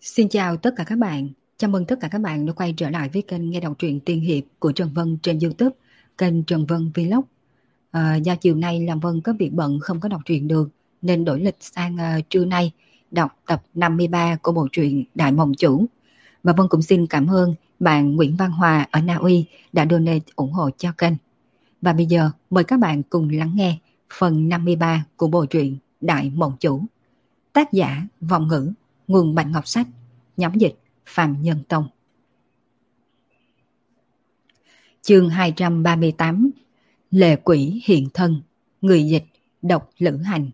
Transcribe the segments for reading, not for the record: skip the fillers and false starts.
Xin chào tất cả các bạn. Chào mừng tất cả các bạn đã quay trở lại với kênh nghe đọc truyện tiên hiệp của Trần Vân trên YouTube, kênh Trần Vân Vlog. Do chiều nay làm Vân có việc bận không có đọc truyện được nên đổi lịch sang trưa nay đọc tập 53 của bộ truyện Đại Mộng Chủ. Và Vân cũng xin cảm ơn bạn Nguyễn Văn Hòa ở Na Uy đã donate ủng hộ cho kênh. Và bây giờ mời các bạn cùng lắng nghe phần 53 của bộ truyện Đại Mộng Chủ. Tác giả Vọng Ngữ, nguồn Bạch Ngọc Sách, nhóm dịch Phạm Nhân Tông. Chương 238. Lệ quỷ hiện thân. Người dịch Độc Lữ Hành.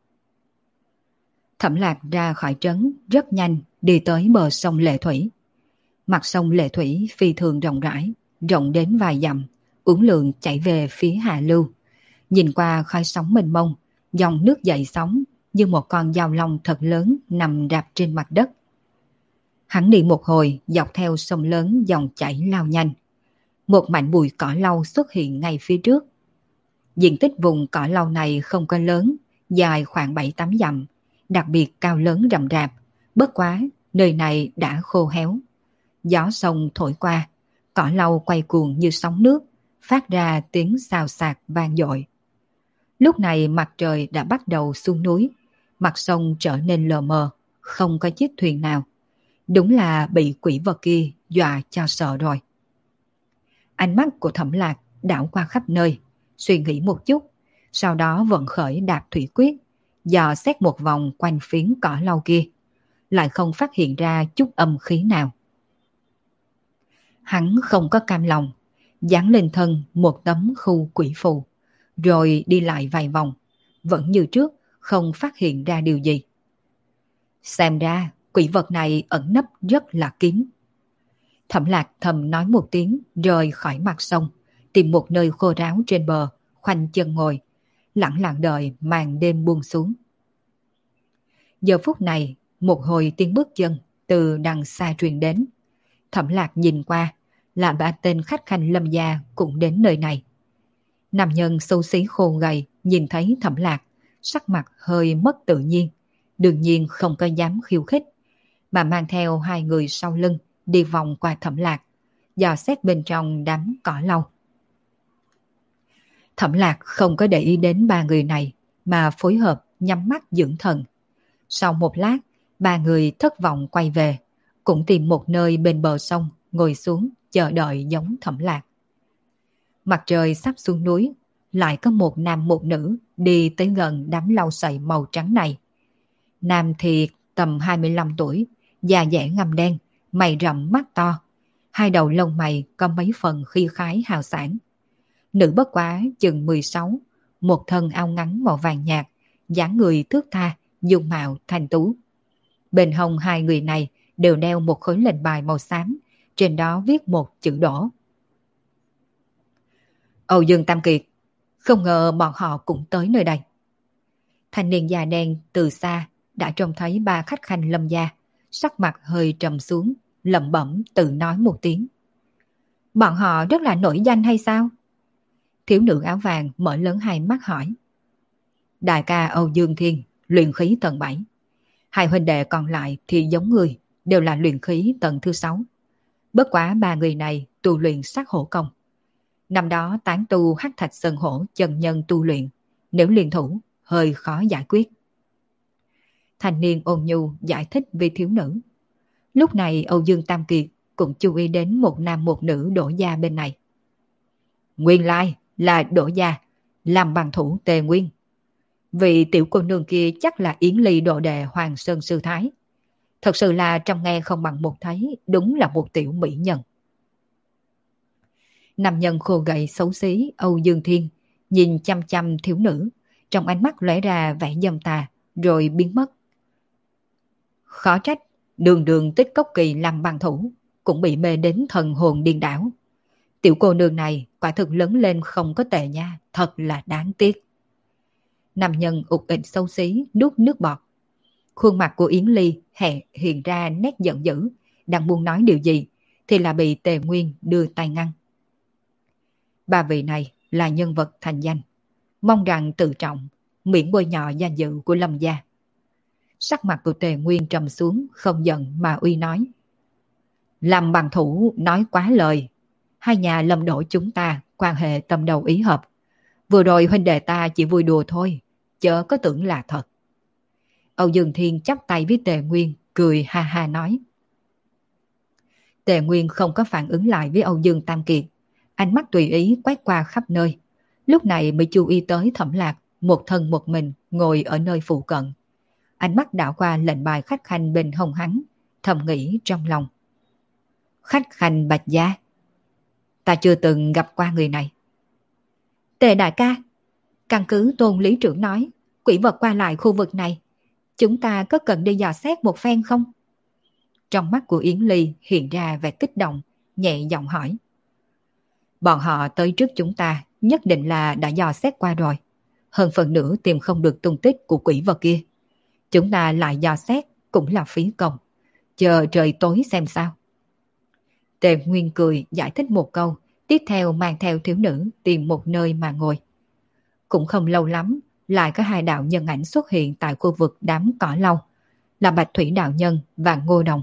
Thẩm Lạc ra khỏi trấn rất nhanh, đi tới bờ sông Lệ Thủy. Mặt sông Lệ Thủy phi thường rộng rãi, rộng đến vài dặm, uốn lượn chảy về phía hạ lưu. Nhìn qua khói sóng mênh mông, dòng nước dậy sóng như một con dao long thật lớn nằm rạp trên mặt đất. Hắn đi một hồi dọc theo sông lớn dòng chảy lao nhanh. Một mảnh bụi cỏ lau xuất hiện ngay phía trước. Diện tích vùng cỏ lau này không có lớn, dài khoảng 7-8 dặm, đặc biệt cao lớn rậm rạp, bất quá nơi này đã khô héo. Gió sông thổi qua, cỏ lau quay cuồng như sóng nước, phát ra tiếng xào xạc vang dội. Lúc này mặt trời đã bắt đầu xuống núi, mặt sông trở nên lờ mờ, không có chiếc thuyền nào. Đúng là bị quỷ vật kia dọa cho sợ rồi. Ánh mắt của Thẩm Lạc đảo qua khắp nơi, suy nghĩ một chút, sau đó vận khởi đạp thủy quyết, dò xét một vòng quanh phiến cỏ lau kia, lại không phát hiện ra chút âm khí nào. Hắn không có cam lòng, dán lên thân một tấm khu quỷ phù, rồi đi lại vài vòng, vẫn như trước, không phát hiện ra điều gì. Xem ra quỷ vật này ẩn nấp rất là kín. Thẩm Lạc thầm nói một tiếng rời khỏi mặt sông, tìm một nơi khô ráo trên bờ, khoanh chân ngồi, lặng lặng đợi màn đêm buông xuống. Giờ phút này, một hồi tiếng bước chân từ đằng xa truyền đến. Thẩm Lạc nhìn qua, là ba tên khách khanh Lâm gia cũng đến nơi này. Nam nhân xấu xí khô gầy nhìn thấy Thẩm Lạc, sắc mặt hơi mất tự nhiên, đương nhiên không có dám khiêu khích, mà mang theo hai người sau lưng đi vòng qua Thẩm Lạc, dò xét bên trong đám cỏ lau. Thẩm Lạc không có để ý đến ba người này, mà phối hợp nhắm mắt dưỡng thần. Sau một lát, ba người thất vọng quay về, cũng tìm một nơi bên bờ sông ngồi xuống chờ đợi giống Thẩm Lạc. Mặt trời sắp xuống núi, lại có một nam một nữ đi tới gần đám lau sậy màu trắng này. Nam thì tầm 25 tuổi, da dẻ ngăm đen, mày rậm mắt to, hai đầu lông mày có mấy phần khí khái hào sảng. Nữ bất quá chừng 16, một thân áo ngắn màu vàng nhạt, dáng người thước tha, dung mạo thanh tú. Bên hông hai người này đều đeo một khối lệnh bài màu xám, trên đó viết một chữ đỏ. Âu Dương Tam Kiệt, không ngờ bọn họ cũng tới nơi đây. Thanh niên da đen từ xa đã trông thấy ba khách khanh Lâm gia, sắc mặt hơi trầm xuống, lẩm bẩm tự nói một tiếng. Bọn họ rất là nổi danh hay sao? Thiếu nữ áo vàng mở lớn hai mắt hỏi. Đại ca Âu Dương Thiên, luyện khí tầng 7. Hai huynh đệ còn lại thì giống người, đều là luyện khí tầng thứ 6. Bất quá ba người này tu luyện sát hổ công. Năm đó tán tu hắc thạch sơn hổ chân nhân tu luyện, nếu liên thủ hơi khó giải quyết. Thanh niên ôn nhu giải thích với thiếu nữ. Lúc này Âu Dương Tam Kiệt cũng chú ý đến một nam một nữ đổ gia bên này. Nguyên lai là đổ gia, làm bằng thủ Tề Nguyên. Vị tiểu cô nương kia chắc là Yến Ly đồ đệ Hoàng Sơn Sư Thái. Thật sự là trong nghe không bằng một thấy, đúng là một tiểu mỹ nhân. Nam nhân khô gầy xấu xí Âu Dương Thiên nhìn chăm chăm thiếu nữ, trong ánh mắt lóe ra vẻ dâm tà, rồi biến mất. Khó trách, đường đường Tích Cốc Kỳ làm bằng thủ, cũng bị mê đến thần hồn điên đảo. Tiểu cô nương này quả thực lớn lên không có tệ nha, thật là đáng tiếc. Nam nhân ụt ịch xấu xí nuốt nước bọt. Khuôn mặt của Yến Ly hiện ra nét giận dữ, đang muốn nói điều gì thì là bị Tề Nguyên đưa tay ngăn. Ba vị này là nhân vật thành danh, mong rằng tự trọng, miễn bôi nhọ danh dự của Lâm gia. Sắc mặt của Tề Nguyên trầm xuống, không giận mà uy nói. Lâm Bằng Thủ nói quá lời. Hai nhà Lâm Đỗ chúng ta quan hệ tâm đầu ý hợp. Vừa rồi huynh đệ ta chỉ vui đùa thôi, chớ có tưởng là thật. Âu Dương Thiên chắp tay với Tề Nguyên, cười ha ha nói. Tề Nguyên không có phản ứng lại với Âu Dương Tam Kiệt, ánh mắt tùy ý quét qua khắp nơi. Lúc này mới chú ý tới Thẩm Lạc, một thân một mình ngồi ở nơi phụ cận. Ánh mắt đảo qua lệnh bài khách khanh bên hông hắn, thầm nghĩ trong lòng. Khách khanh Bạch Gia? Ta chưa từng gặp qua người này. Tề đại ca, căn cứ Tôn lý trưởng nói, quỷ vật qua lại khu vực này, chúng ta có cần đi dò xét một phen không? Trong mắt của Yến Ly hiện ra vẻ kích động, nhẹ giọng hỏi. Bọn họ tới trước chúng ta nhất định là đã dò xét qua rồi. Hơn phần nữa tìm không được tung tích của quỷ vật kia. Chúng ta lại dò xét cũng là phí công. Chờ trời tối xem sao. Tề Nguyên cười giải thích một câu, tiếp theo mang theo thiếu nữ tìm một nơi mà ngồi. Cũng không lâu lắm, lại có hai đạo nhân ảnh xuất hiện tại khu vực đám cỏ lau, là Bạch Thủy đạo nhân và Ngô Đồng.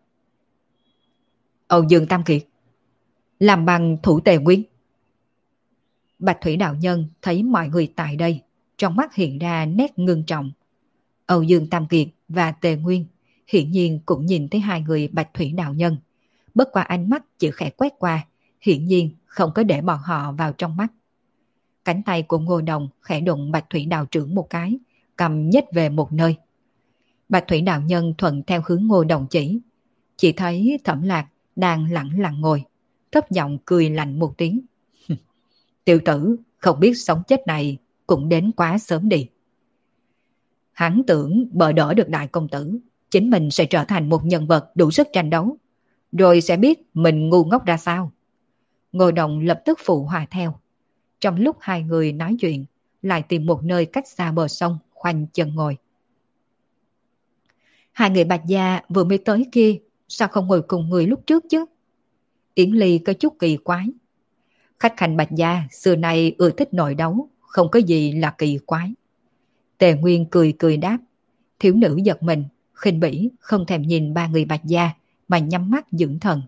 Âu Dương Tam Kiệt, làm bằng thủ Tề Nguyên. Bạch Thủy đạo nhân thấy mọi người tại đây, trong mắt hiện ra nét ngưng trọng. Âu Dương Tam Kiệt và Tề Nguyên hiển nhiên cũng nhìn thấy hai người Bạch Thủy đạo nhân, bất qua ánh mắt chỉ khẽ quét qua, hiển nhiên không có để bọn họ vào trong mắt. Cánh tay của Ngô Đồng khẽ đụng Bạch Thủy đạo trưởng một cái, cầm nhích về một nơi. Bạch Thủy đạo nhân thuận theo hướng Ngô Đồng chỉ thấy Thẩm Lạc đang lẳng lặng ngồi, thấp giọng cười lạnh một tiếng. Tiểu tử, không biết sống chết này cũng đến quá sớm đi. Hắn tưởng bờ đỡ được đại công tử, chính mình sẽ trở thành một nhân vật đủ sức tranh đấu, rồi sẽ biết mình ngu ngốc ra sao. Ngô Đồng lập tức phụ hòa theo. Trong lúc hai người nói chuyện, lại tìm một nơi cách xa bờ sông, khoanh chân ngồi. Hai người Bạch Gia vừa mới tới kia, sao không ngồi cùng người lúc trước chứ? Yến Ly có chút kỳ quái. Khách khanh Bạch Gia xưa nay ưa thích nội đấu, không có gì là kỳ quái. Tề Nguyên cười cười đáp. Thiếu nữ giật mình, khinh bỉ không thèm nhìn ba người Bạch Gia mà nhắm mắt dưỡng thần.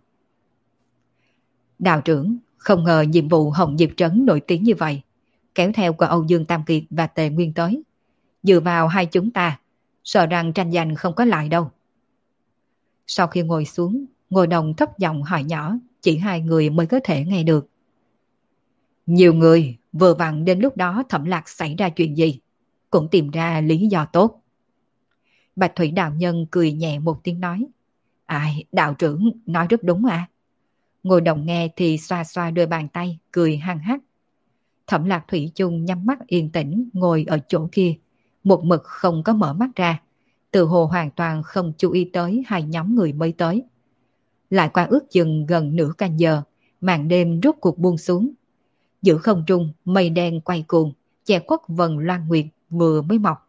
Đạo trưởng, không ngờ nhiệm vụ Hồng Diệp Trấn nổi tiếng như vậy, kéo theo của Âu Dương Tam Kiệt và Tề Nguyên tới. Dựa vào hai chúng ta, sợ rằng tranh giành không có lại đâu. Sau khi ngồi xuống, Ngô Đồng thấp giọng hỏi nhỏ, chỉ hai người mới có thể nghe được. Nhiều người vừa vặn đến lúc đó Thẩm Lạc xảy ra chuyện gì, cũng tìm ra lý do tốt. Bạch Thủy đạo nhân cười nhẹ một tiếng nói. Ai, đạo trưởng nói rất đúng à. Ngô Đồng nghe thì xoa xoa đôi bàn tay, cười hăng hắc. Thẩm Lạc thủy chung nhắm mắt yên tĩnh ngồi ở chỗ kia, một mực không có mở mắt ra, tự hồ hoàn toàn không chú ý tới hai nhóm người mới tới. Lại qua ước chừng gần nửa canh giờ, màn đêm rốt cuộc buông xuống. Giữa không trung mây đen quay cuồng, che khuất vầng loan nguyệt vừa mới mọc.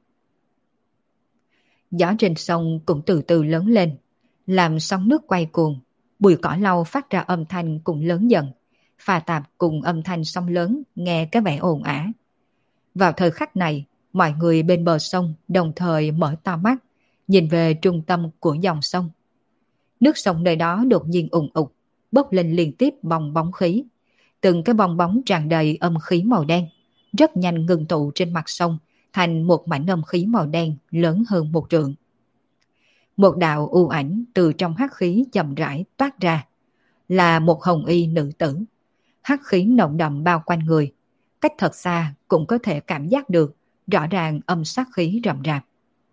Gió trên sông cũng từ từ lớn lên, làm sóng nước quay cuồng, bụi cỏ lau phát ra âm thanh cũng lớn dần, pha tạp cùng âm thanh sóng lớn nghe có vẻ ồn ào. Vào thời khắc này, mọi người bên bờ sông đồng thời mở to mắt, nhìn về trung tâm của dòng sông. Nước sông nơi đó đột nhiên ùn ục, bốc lên liên tiếp bong bóng khí. Từng cái bong bóng tràn đầy âm khí màu đen, rất nhanh ngưng tụ trên mặt sông, thành một mảnh âm khí màu đen lớn hơn một trượng. Một đạo u ảnh từ trong hắc khí chậm rãi toát ra, là một hồng y nữ tử. Hắc khí nồng đậm bao quanh người, cách thật xa cũng có thể cảm giác được, rõ ràng âm sát khí rậm rạp.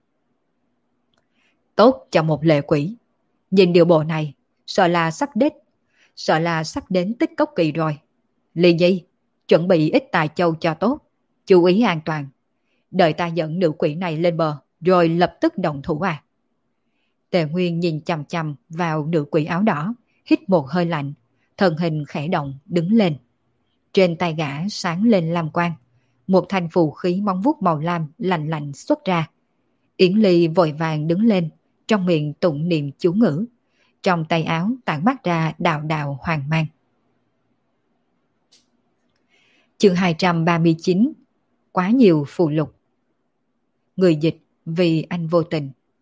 Tốt cho một lệ quỷ, nhìn điều bộ này, sợ là sắp đến tích cốc kỳ rồi. Ly Nhi, chuẩn bị ít tài châu cho tốt, chú ý an toàn. Đợi ta dẫn nữ quỷ này lên bờ, rồi lập tức động thủ à. Tề Nguyên nhìn chằm chằm vào nữ quỷ áo đỏ, hít một hơi lạnh, thân hình khẽ động đứng lên. Trên tay gã sáng lên lam quang, một thanh phù khí móng vuốt màu lam lạnh lạnh xuất ra. Yến Ly vội vàng đứng lên, trong miệng tụng niệm chú ngữ, trong tay áo tản mát ra đạo đạo hoàng mang. Chương 239. Quá nhiều phù lục. Người dịch vì anh vô tình,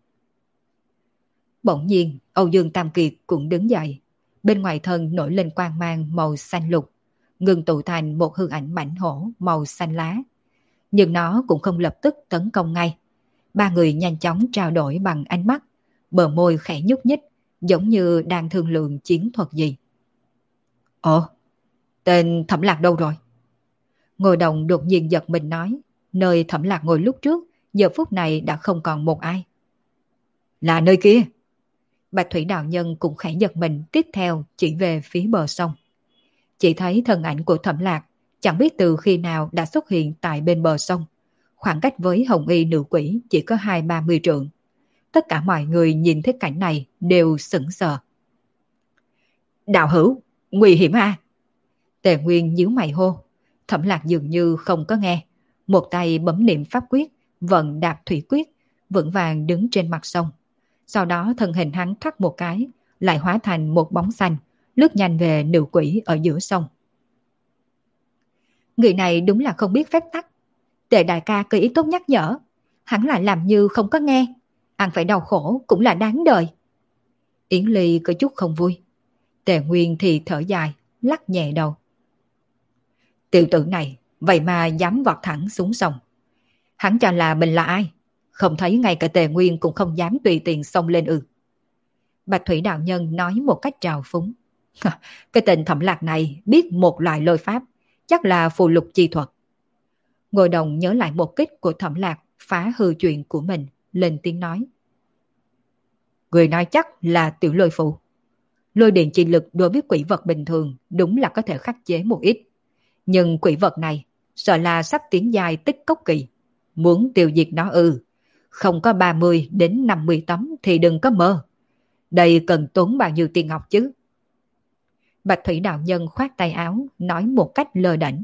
Bỗng nhiên, Âu Dương Tam Kiệt cũng đứng dậy. Bên ngoài thân nổi lên quang mang màu xanh lục, ngừng tụ thành một hư ảnh mãnh hổ màu xanh lá. Nhưng nó cũng không lập tức tấn công ngay. Ba người nhanh chóng trao đổi bằng ánh mắt, bờ môi khẽ nhúc nhích, giống như đang thương lượng chiến thuật gì. Ồ, tên Thẩm Lạc đâu rồi? Ngồi đồng đột nhiên giật mình nói, nơi Thẩm Lạc ngồi lúc trước, giờ phút này đã không còn một ai. Là nơi kia. Bạch Thủy đạo nhân cũng khẽ giật mình, tiếp theo chỉ về phía bờ sông. Chỉ thấy thân ảnh của Thẩm Lạc chẳng biết từ khi nào đã xuất hiện tại bên bờ sông. Khoảng cách với Hồng Y nữ quỷ chỉ có 20-30 trượng. Tất cả mọi người nhìn thấy cảnh này đều sững sờ. Đạo hữu, nguy hiểm à? Tề Nguyên nhíu mày hô. Thẩm Lạc dường như không có nghe. Một tay bấm niệm pháp quyết, vận đạp thủy quyết, vững vàng đứng trên mặt sông. Sau đó thân hình hắn thoát một cái, lại hóa thành một bóng xanh, lướt nhanh về nữ quỷ ở giữa sông. Người này đúng là không biết phép tắc. Tề đại ca có ý tốt nhắc nhở, hắn lại làm như không có nghe. Ăn phải đau khổ cũng là đáng đời. Yến Ly có chút không vui. Tề Nguyên thì thở dài, lắc nhẹ đầu. Tiểu tử này vậy mà dám vọt thẳng xuống sông. Hắn cho là mình là ai? Không thấy ngay cả Tề Nguyên cũng không dám tùy tiện xông lên ư? Bạch Thủy đạo nhân nói một cách trào phúng. Cái tên Thẩm Lạc này biết một loại lôi pháp, chắc là phù lục chi thuật. Ngồi đồng nhớ lại một kích của Thẩm Lạc phá hư chuyện của mình, lên tiếng nói. Người nói chắc là tiểu lôi phù. Lôi điện chi lực đối với quỷ vật bình thường đúng là có thể khắc chế một ít. Nhưng quỷ vật này sợ là sắp tiến giai tích cốc kỳ. Muốn tiêu diệt nó không có 30 đến 50 tấm thì đừng có mơ. Đây cần tốn bao nhiêu tiền ngọc chứ? Bạch Thủy đạo nhân khoát tay áo, nói một cách lơ đễnh.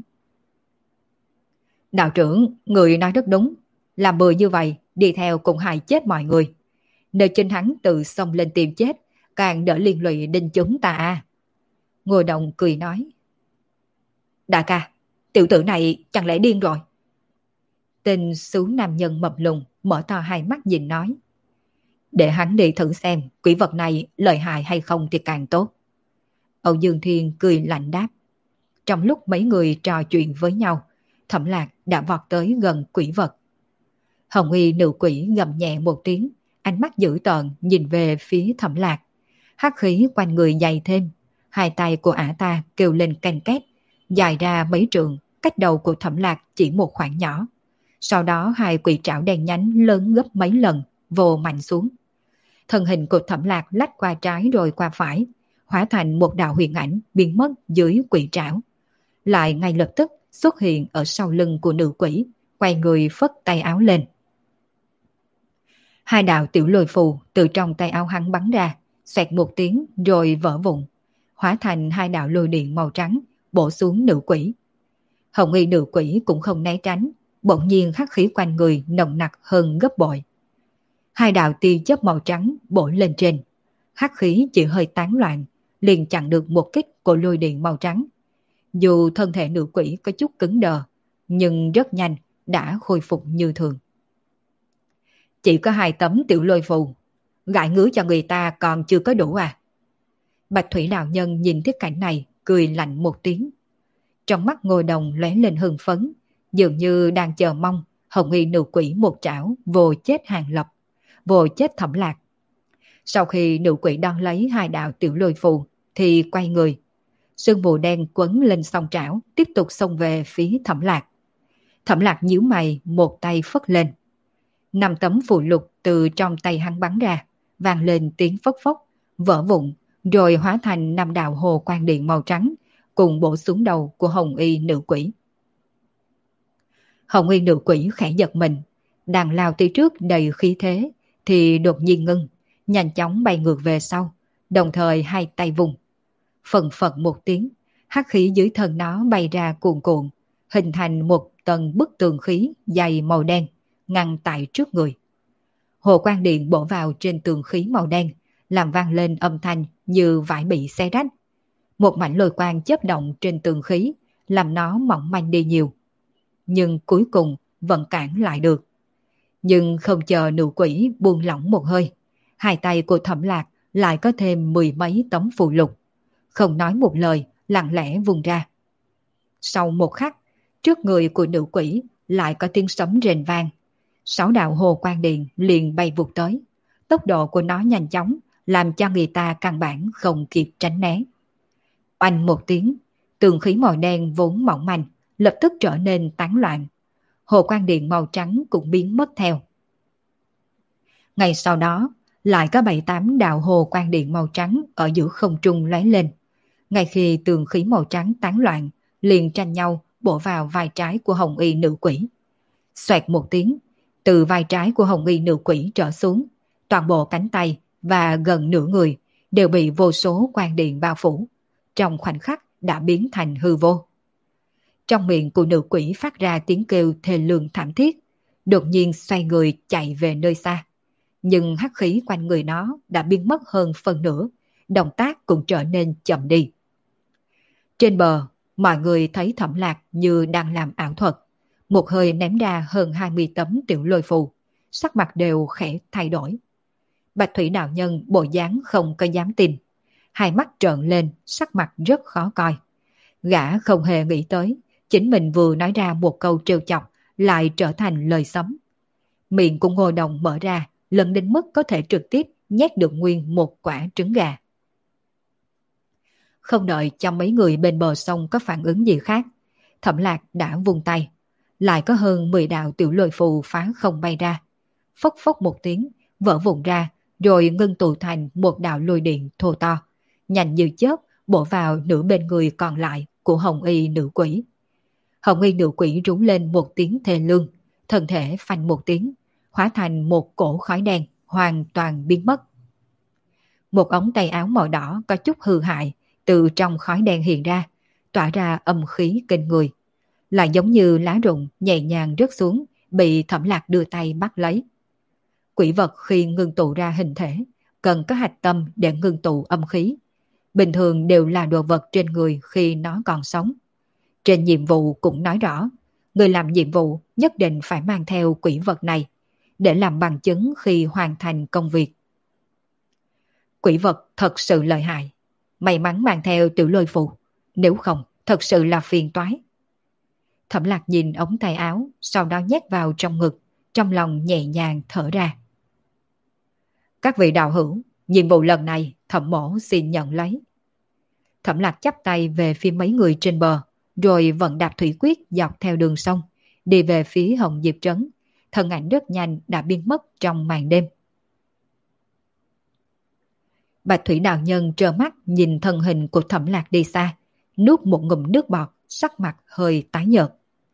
Đạo trưởng, người nói rất đúng. Làm bừa như vậy, đi theo cũng hại chết mọi người. Nếu chính hắn tự xông lên tìm chết, càng đỡ liên lụy đến chúng ta à. Ngô Đồng cười nói. Đại ca, tiểu tử này chẳng lẽ điên rồi? Tên xú nam nhân mập lùn mở to hai mắt nhìn nói. Để hắn đi thử xem quỷ vật này lợi hại hay không thì càng tốt. Âu Dương Thiên cười lạnh đáp. Trong lúc mấy người trò chuyện với nhau, Thẩm Lạc đã vọt tới gần quỷ vật. Hồng Y nữ quỷ gầm nhẹ một tiếng, ánh mắt dữ tợn nhìn về phía Thẩm Lạc. Hắc khí quanh người dày thêm, hai tay của ả ta kêu lên canh két, dài ra mấy trượng, cách đầu của Thẩm Lạc chỉ một khoảng nhỏ. Sau đó hai quỷ trảo đen nhánh lớn gấp mấy lần, vồ mạnh xuống. Thân hình của Thẩm Lạc lách qua trái rồi qua phải, hóa thành một đạo huyền ảnh biến mất dưới quỷ trảo. Lại ngay lập tức xuất hiện ở sau lưng của nữ quỷ, quay người phất tay áo lên. Hai đạo tiểu lôi phù từ trong tay áo hắn bắn ra, xoẹt một tiếng rồi vỡ vụn, hóa thành hai đạo lôi điện màu trắng, bổ xuống nữ quỷ. Hồng Y nữ quỷ cũng không né tránh, bỗng nhiên hắc khí quanh người nồng nặc hơn gấp bội. Hai đạo tia chớp màu trắng bổ lên trên, hắc khí chỉ hơi tán loạn, liền chặn được một kích của lôi điện màu trắng. Dù thân thể nữ quỷ có chút cứng đờ, nhưng rất nhanh đã khôi phục như thường. Chỉ có 2 tấm tiểu lôi phù, gãi ngứa cho người ta còn chưa có đủ à? Bạch Thủy đạo nhân nhìn thấy cảnh này, cười lạnh một tiếng. Trong mắt Ngô Đồng lóe lên hưng phấn, dường như đang chờ mong Hồng Y nữ quỷ một trảo vồ chết Hàng Lập, vồ chết Thẩm Lạc. Sau khi nữ quỷ đón lấy 2 đạo tiểu lôi phù thì quay người. Sương mù đen quấn lên song trảo, tiếp tục xông về phía Thẩm Lạc. Thẩm Lạc nhíu mày, một tay phất lên. 5 tấm phù lục từ trong tay hắn bắn ra, vang lên tiếng phốc phốc, vỡ vụn, rồi hóa thành 5 đạo hồ quang điện màu trắng, cùng bổ xuống đầu của Hồng Y nữ quỷ. Hồng Y nữ quỷ khẽ giật mình, đang lao tới trước đầy khí thế, thì đột nhiên ngưng, nhanh chóng bay ngược về sau, đồng thời hai tay vùng. Phần phật một tiếng, hắc khí dưới thân nó bay ra cuồn cuộn, hình thành một tầng bức tường khí dày màu đen, ngăn tại trước người. Hồ quang điện bổ vào trên tường khí màu đen, làm vang lên âm thanh như vải bị xé rách. Một mảnh lôi quang chớp động trên tường khí, làm nó mỏng manh đi nhiều. Nhưng cuối cùng vẫn cản lại được. Nhưng không chờ nữ quỷ buông lỏng một hơi, hai tay của Thẩm Lạc lại có thêm mười mấy tấm phù lục. Không nói một lời, lặng lẽ vung ra. Sau một khắc, trước người của nữ quỷ lại có tiếng sấm rền vang. 6 đạo hồ quang điện liền bay vụt tới. Tốc độ của nó nhanh chóng, làm cho người ta căn bản không kịp tránh né. Oanh một tiếng, tường khí màu đen vốn mỏng manh, lập tức trở nên tán loạn. Hồ quang điện màu trắng cũng biến mất theo. Ngay sau đó, lại có 7-8 đạo hồ quang điện màu trắng ở giữa không trung lóe lên. Ngay khi tường khí màu trắng tán loạn, liền tranh nhau bổ vào vai trái của hồng y nữ quỷ. Xoẹt một tiếng, từ vai trái của hồng y nữ quỷ trở xuống, toàn bộ cánh tay và gần nửa người đều bị vô số quang điện bao phủ, trong khoảnh khắc đã biến thành hư vô. Trong miệng của nữ quỷ phát ra tiếng kêu thê lương thảm thiết, đột nhiên xoay người chạy về nơi xa. Nhưng hắc khí quanh người nó đã biến mất hơn phần nửa, động tác cũng trở nên chậm đi. Trên bờ, mọi người thấy Thẩm Lạc như đang làm ảo thuật, một hơi ném ra hơn 20 tấm tiểu lôi phù, sắc mặt đều khẽ thay đổi. Bạch Thủy đạo nhân bộ dáng không có dám tin, hai mắt trợn lên, sắc mặt rất khó coi. Gã không hề nghĩ tới, chính mình vừa nói ra một câu trêu chọc lại trở thành lời sấm. Miệng của Ngô Đồng mở ra, lần đến mức có thể trực tiếp nhét được nguyên một quả trứng gà. Không đợi cho mấy người bên bờ sông có phản ứng gì khác, Thẩm Lạc đã vung tay, lại có hơn 10 đạo tiểu lôi phù phá không bay ra. Phốc phốc một tiếng, vỡ vụn ra, rồi ngưng tụ thành một đạo lôi điện thô to, nhanh như chớp bổ vào nửa bên người còn lại của hồng y nữ quỷ. Hồng y nữ quỷ rú lên một tiếng thê lương, thân thể phanh một tiếng, hóa thành một cổ khói đen, hoàn toàn biến mất. Một ống tay áo màu đỏ có chút hư hại từ trong khói đen hiện ra, tỏa ra âm khí kinh người, lại giống như lá rụng nhẹ nhàng rớt xuống, bị Thẩm Lạc đưa tay bắt lấy. Quỷ vật khi ngưng tụ ra hình thể, cần có hạch tâm để ngưng tụ âm khí. Bình thường đều là đồ vật trên người khi nó còn sống. Trên nhiệm vụ cũng nói rõ, người làm nhiệm vụ nhất định phải mang theo quỷ vật này, để làm bằng chứng khi hoàn thành công việc. Quỷ vật thật sự lợi hại, may mắn mang theo tiểu lôi phù, nếu không thật sự là phiền toái. Thẩm Lạc nhìn ống tay áo, sau đó nhét vào trong ngực, trong lòng nhẹ nhàng thở ra. Các vị đạo hữu, nhiệm vụ lần này Thẩm mỗ xin nhận lấy. Thẩm Lạc chắp tay về phía mấy người trên bờ, rồi vận đạp thủy quyết dọc theo đường sông, đi về phía Hồng Diệp Trấn. Thân ảnh rất nhanh đã biến mất trong màn đêm. Bạch Thủy đạo nhân trơ mắt nhìn thân hình của Thẩm Lạc đi xa, nuốt một ngụm nước bọt, sắc mặt hơi tái nhợt.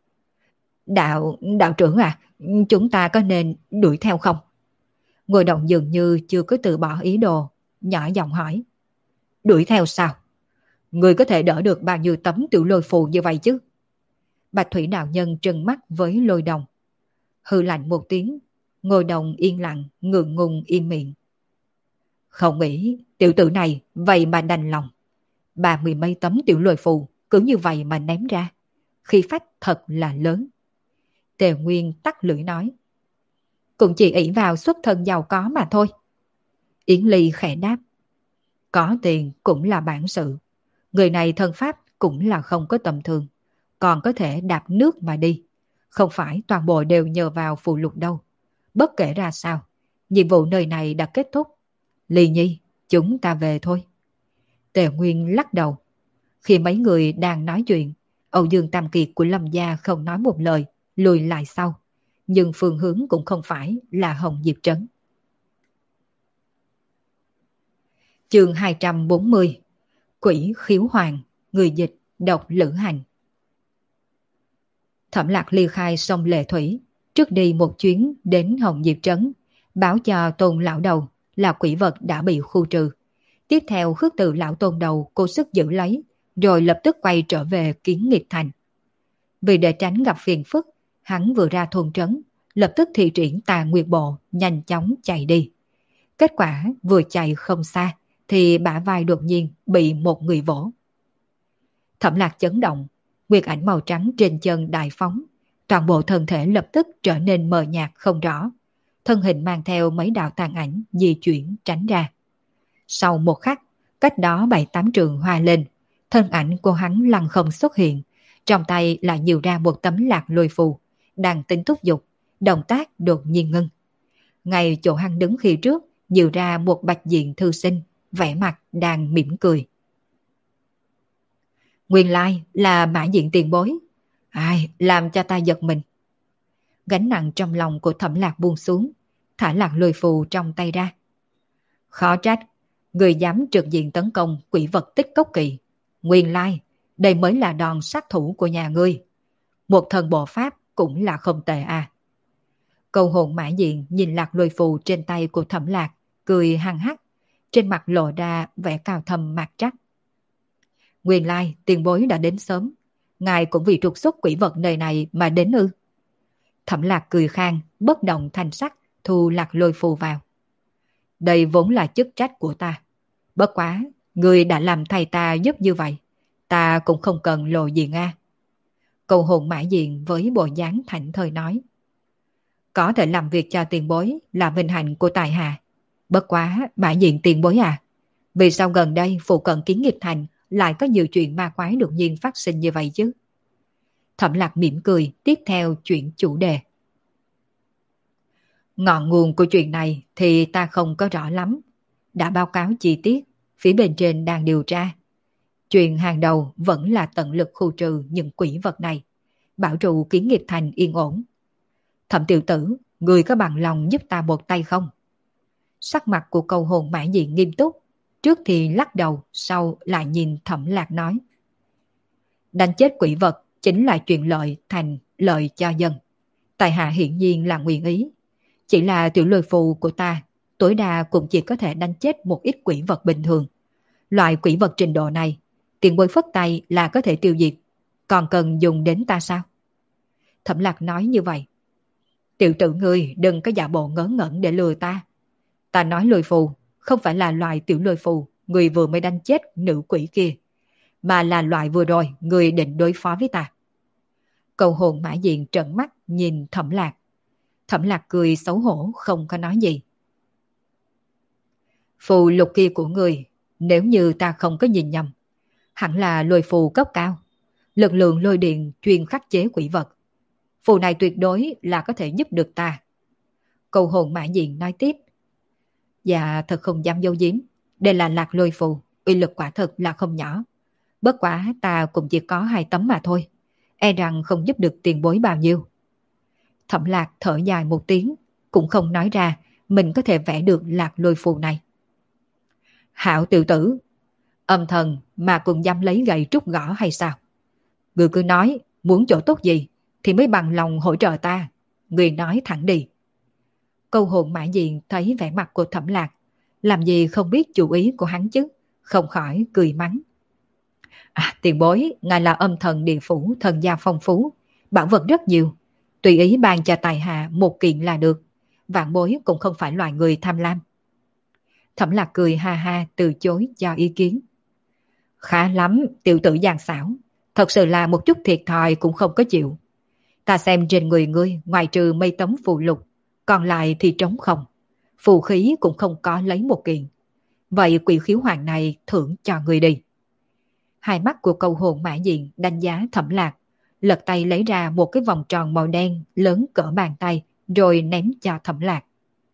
Đạo trưởng à, chúng ta có nên đuổi theo không? Ngồi động dường như chưa có từ bỏ ý đồ, nhỏ giọng hỏi. Đuổi theo sao? Người có thể đỡ được bao nhiêu tấm tiểu lôi phù như vậy chứ? Bạch Thủy đạo nhân trừng mắt với Lôi Đồng. Hừ lạnh một tiếng, Ngồi Đồng yên lặng, ngượng ngùng im miệng. Không nghĩ tiểu tử này vậy mà đành lòng. 30 mấy tấm tiểu lôi phù cứ như vậy mà ném ra. Khí phách thật là lớn. Tề Nguyên tắt lưỡi nói. Cũng chỉ ỷ vào xuất thân giàu có mà thôi. Yến Ly khẽ đáp. Có tiền cũng là bản sự. Người này thân pháp cũng là không có tầm thường, còn có thể đạp nước mà đi. Không phải toàn bộ đều nhờ vào phù lục đâu. Bất kể ra sao, nhiệm vụ nơi này đã kết thúc. Ly Nhi, chúng ta về thôi. Tề Nguyên lắc đầu. Khi mấy người đang nói chuyện, Âu Dương Tam Kiệt của Lâm gia không nói một lời, lùi lại sau. Nhưng phương hướng cũng không phải là Hồng Diệp Trấn. Chương 240. Quỷ khiếu hoàng, người dịch độc Lữ Hành. Thẩm Lạc ly khai sông Lệ Thủy, trước đi một chuyến đến Hồng Diệp Trấn, báo cho Tôn lão đầu là quỷ vật đã bị khu trừ. Tiếp theo khước từ lão Tôn đầu cố sức giữ lấy, rồi lập tức quay trở về Kiến Nghiệp Thành. Vì để tránh gặp phiền phức, hắn vừa ra thôn trấn, lập tức thi triển Tà Nguyệt Bộ nhanh chóng chạy đi. Kết quả vừa chạy không xa thì bả vai đột nhiên bị một người vỗ. Thẩm Lạc chấn động, nguyệt ảnh màu trắng trên chân đại phóng, toàn bộ thân thể lập tức trở nên mờ nhạt không rõ, thân hình mang theo mấy đạo tàn ảnh di chuyển tránh ra. Sau một khắc, cách đó 7-8 trường hoa lên, thân ảnh của hắn lăng không xuất hiện, trong tay lại nhiều ra một tấm lạc lôi phù, đang tính thúc giục, động tác đột nhiên ngưng. Ngay chỗ hắn đứng khi trước, nhiều ra một bạch diện thư sinh, vẻ mặt đang mỉm cười. Nguyên lai là Mã Diện tiền bối. Ai, làm cho ta giật mình. Gánh nặng trong lòng của Thẩm Lạc buông xuống, thả lạc lôi phù trong tay ra. Khó trách, người dám trực diện tấn công quỷ vật Tích Cốc Kỳ. Nguyên lai, đây mới là đòn sát thủ của nhà ngươi. Một thần bộ pháp cũng là không tệ à. Câu hồn Mã Diện nhìn lạc lôi phù trên tay của Thẩm Lạc, cười hăng hắc, trên mặt lộ ra vẻ cao thâm mạc trắc. Nguyên lai tiền bối đã đến sớm, ngài cũng vì trục xuất quỷ vật nơi này mà đến ư? Thẩm Lạc cười khang, bất động thanh sắc, thu lạc lôi phù vào. Đây vốn là chức trách của ta. Bất quá, người đã làm thầy ta giúp như vậy, ta cũng không cần lộ gì nga. Câu hồn Mã Diện với bộ dáng thảnh thơi nói. Có thể làm việc cho tiền bối là vinh hạnh của tài hạ. Bất quá, Mã Diện tiền bối à, vì sao gần đây phụ cận Kiến Nghiệp Thành lại có nhiều chuyện ma quái đột nhiên phát sinh như vậy chứ? Thẩm Lạc mỉm cười, tiếp theo chuyển chủ đề. Ngọn nguồn của chuyện này thì ta không có rõ lắm. Đã báo cáo chi tiết, phía bên trên đang điều tra. Chuyện hàng đầu vẫn là tận lực khu trừ những quỷ vật này, bảo trụ Kiến Nghiệp Thành yên ổn. Thẩm tiểu tử, người có bằng lòng giúp ta một tay không? Sắc mặt của câu hồn Mã Diện nghiêm túc, trước thì lắc đầu, sau lại nhìn Thẩm Lạc nói. Đánh chết quỷ vật chính là chuyện lợi thành lợi cho dân. Tài hạ hiển nhiên là nguyện ý. Chỉ là tiểu lôi phù của ta, tối đa cũng chỉ có thể đánh chết một ít quỷ vật bình thường. Loại quỷ vật trình độ này, tiền bối phất tay là có thể tiêu diệt, còn cần dùng đến ta sao? Thẩm Lạc nói như vậy. Tiểu tử ngươi đừng có giả bộ ngớ ngẩn để lừa ta. Ta nói lôi phù, không phải là loại tiểu lôi phù người vừa mới đánh chết nữ quỷ kia, mà là loại vừa rồi người định đối phó với ta. Cầu hồn Mã Diện trợn mắt nhìn Thẩm Lạc. Thẩm Lạc cười xấu hổ không có nói gì. Phù lục kia của người, nếu như ta không có nhìn nhầm, hẳn là lôi phù cấp cao, lực lượng lôi điện chuyên khắc chế quỷ vật. Phù này tuyệt đối là có thể giúp được ta. Cầu hồn Mã Diện nói tiếp. Dạ thật không dám giấu giếm, đây là lạc lôi phù, uy lực quả thực là không nhỏ. Bất quá ta cũng chỉ có 2 tấm mà thôi, e rằng không giúp được tiền bối bao nhiêu. Thẩm Lạc thở dài một tiếng, cũng không nói ra mình có thể vẽ được lạc lôi phù này. Hảo tiểu tử, âm thần mà cũng dám lấy gậy trúc gõ hay sao? Người cứ nói muốn chỗ tốt gì thì mới bằng lòng hỗ trợ ta. Người nói thẳng đi. Câu hồn Mã Diện thấy vẻ mặt của Thẩm Lạc, làm gì không biết chủ ý của hắn chứ, không khỏi cười mắng. À, tiền bối, ngài là âm thần địa phủ, thần gia phong phú, bảo vật rất nhiều, tùy ý ban cho tài hạ một kiện là được, vạn bối cũng không phải loại người tham lam. Thẩm Lạc cười ha ha từ chối cho ý kiến. Khá lắm, tiểu tử gian xảo, thật sự là một chút thiệt thòi cũng không có chịu. Ta xem trên người ngươi ngoài trừ mây tấm phù lục, còn lại thì trống không, phù khí cũng không có lấy một kiện. Vậy quỷ khiếu hoàng này thưởng cho ngươi đi. Hai mắt của câu hồn Mã Diện đánh giá Thẩm Lạc, lật tay lấy ra một cái vòng tròn màu đen lớn cỡ bàn tay, rồi ném cho Thẩm Lạc.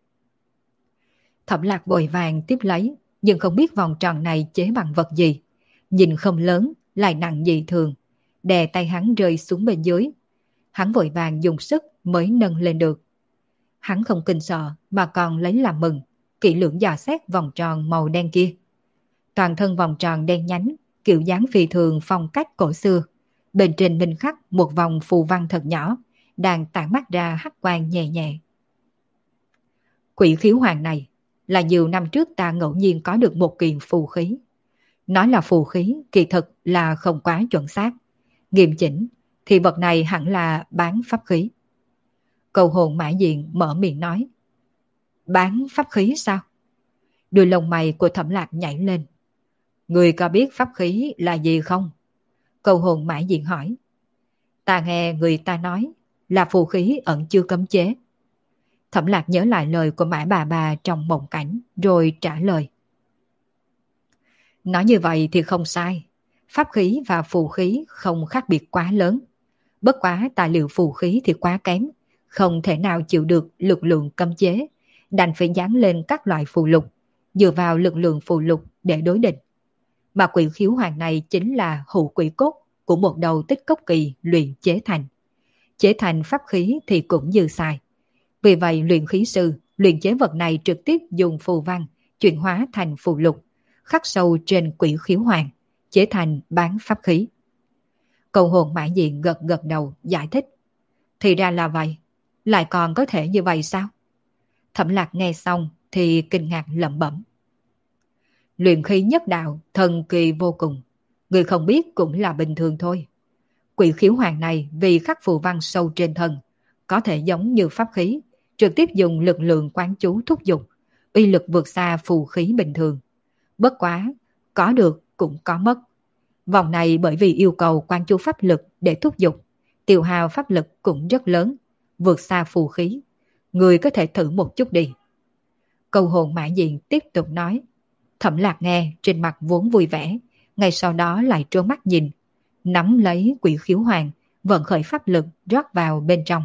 Thẩm Lạc vội vàng tiếp lấy, nhưng không biết vòng tròn này chế bằng vật gì. Nhìn không lớn, lại nặng dị thường, đè tay hắn rơi xuống bên dưới. Hắn vội vàng dùng sức mới nâng lên được. Hắn không kinh sợ mà còn lấy làm mừng, kỹ lưỡng dò xét vòng tròn màu đen kia. Toàn thân vòng tròn đen nhánh, kiểu dáng phi thường phong cách cổ xưa. Bên trên minh khắc một vòng phù văn thật nhỏ, đang tản mắt ra hắc quang nhẹ nhẹ. Quỷ khiếu hoàng này là nhiều năm trước ta ngẫu nhiên có được một kiện phù khí. Nói là phù khí, kỳ thực là không quá chuẩn xác. Nghiêm chỉnh thì vật này hẳn là bán pháp khí. Cầu hồn Mã Diện mở miệng nói. Bán pháp khí sao? Đuôi lông mày của Thẩm Lạc nhảy lên. Người có biết pháp khí là gì không? Cầu hồn Mã Diện hỏi. Ta nghe người ta nói là phù khí ẩn chưa cấm chế. Thẩm Lạc nhớ lại lời của Mã bà trong mộng cảnh rồi trả lời. Nói như vậy thì không sai. Pháp khí và phù khí không khác biệt quá lớn. Bất quá tài liệu phù khí thì quá kém, không thể nào chịu được lực lượng cấm chế, đành phải dán lên các loại phù lục, dựa vào lực lượng phù lục để đối địch. Mà quỷ khiếu hoàng này chính là hữu quỷ cốt của một đầu tích cốc kỳ luyện chế thành. Chế thành pháp khí thì cũng dư xài. Vì vậy luyện khí sư luyện chế vật này trực tiếp dùng phù văn chuyển hóa thành phù lục, khắc sâu trên quỷ khiếu hoàng, chế thành bán pháp khí. Cầu hồn Mã Diện gật gật đầu giải thích. Thì ra là vậy, lại còn có thể như vậy sao? Thẩm Lạc nghe xong thì kinh ngạc lẩm bẩm. Luyện khí nhất đạo thần kỳ vô cùng, người không biết cũng là bình thường thôi. Quỷ khiếu hoàng này vì khắc phù văn sâu trên thân, có thể giống như pháp khí, trực tiếp dùng lực lượng quán chú thúc giục, uy lực vượt xa phù khí bình thường. Bất quá, có được cũng có mất. Vòng này bởi vì yêu cầu quán chú pháp lực để thúc giục, tiêu hao pháp lực cũng rất lớn, vượt xa phù khí. Người có thể thử một chút đi. Câu hồn Mã Diện tiếp tục nói. Thẩm Lạc nghe trên mặt vốn vui vẻ, ngay sau đó lại trố mắt nhìn, nắm lấy quỷ khiếu hoàng, vận khởi pháp lực rót vào bên trong.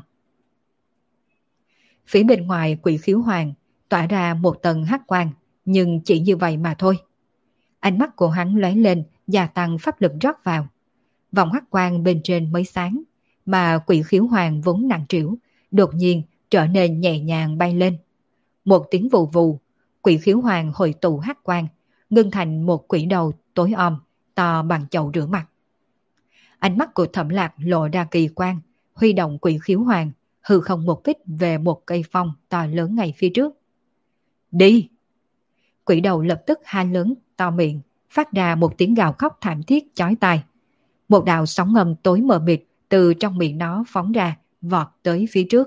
Phía bên ngoài quỷ khiếu hoàng tỏa ra một tầng hắc quang, nhưng chỉ như vậy mà thôi. Ánh mắt của hắn lóe lên, gia tăng pháp lực rót vào. Vòng hắc quang bên trên mới sáng, mà quỷ khiếu hoàng vốn nặng trĩu, đột nhiên trở nên nhẹ nhàng bay lên. Một tiếng vù vù, quỷ khiếu hoàng hội tụ hắc quang, ngưng thành một quỷ đầu tối om, to bằng chậu rửa mặt. Ánh mắt của Thẩm Lạc lộ ra kỳ quan, huy động quỷ khiếu hoàng, hư không một kích về một cây phong to lớn ngay phía trước. Đi! Quỷ đầu lập tức ha lớn to miệng, phát ra một tiếng gào khóc thảm thiết chói tai. Một đạo sóng ngầm tối mờ mịt từ trong miệng nó phóng ra, vọt tới phía trước.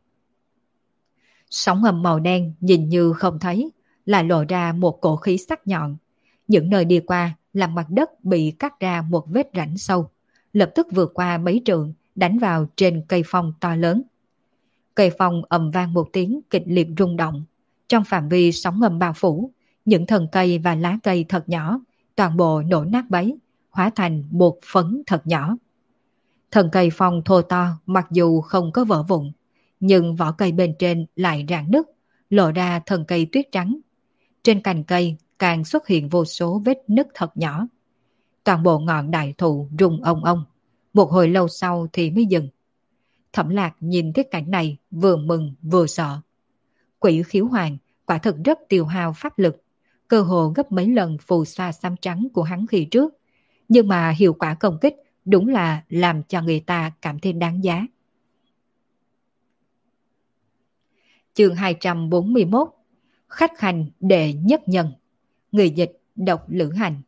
Sóng ngầm màu đen nhìn như không thấy, lại lộ ra một cổ khí sắc nhọn. Những nơi đi qua làm mặt đất bị cắt ra một vết rãnh sâu, lập tức vượt qua mấy trượng, đánh vào trên cây phong to lớn. Cây phong ầm vang một tiếng kịch liệt rung động. Trong phạm vi sóng ngầm bao phủ, những thân cây và lá cây thật nhỏ, toàn bộ nổ nát bấy, hóa thành một phấn thật nhỏ. Thân cây phong thô to mặc dù không có vỡ vụn, nhưng vỏ cây bên trên lại rạn nứt, lộ ra thân cây tuyết trắng. Trên cành cây càng xuất hiện vô số vết nứt thật nhỏ. Toàn bộ ngọn đại thụ rung ông ông, một hồi lâu sau thì mới dừng. Thẩm Lạc nhìn cái cảnh này vừa mừng vừa sợ. Quỷ khiếu hoàng quả thực rất tiêu hao pháp lực, cơ hồ gấp mấy lần phù sa xám trắng của hắn khi trước, nhưng mà hiệu quả công kích đúng là làm cho người ta cảm thấy đáng giá. Chương 241. Khách hành đệ nhất nhân. Người dịch Độc Lữ Hành.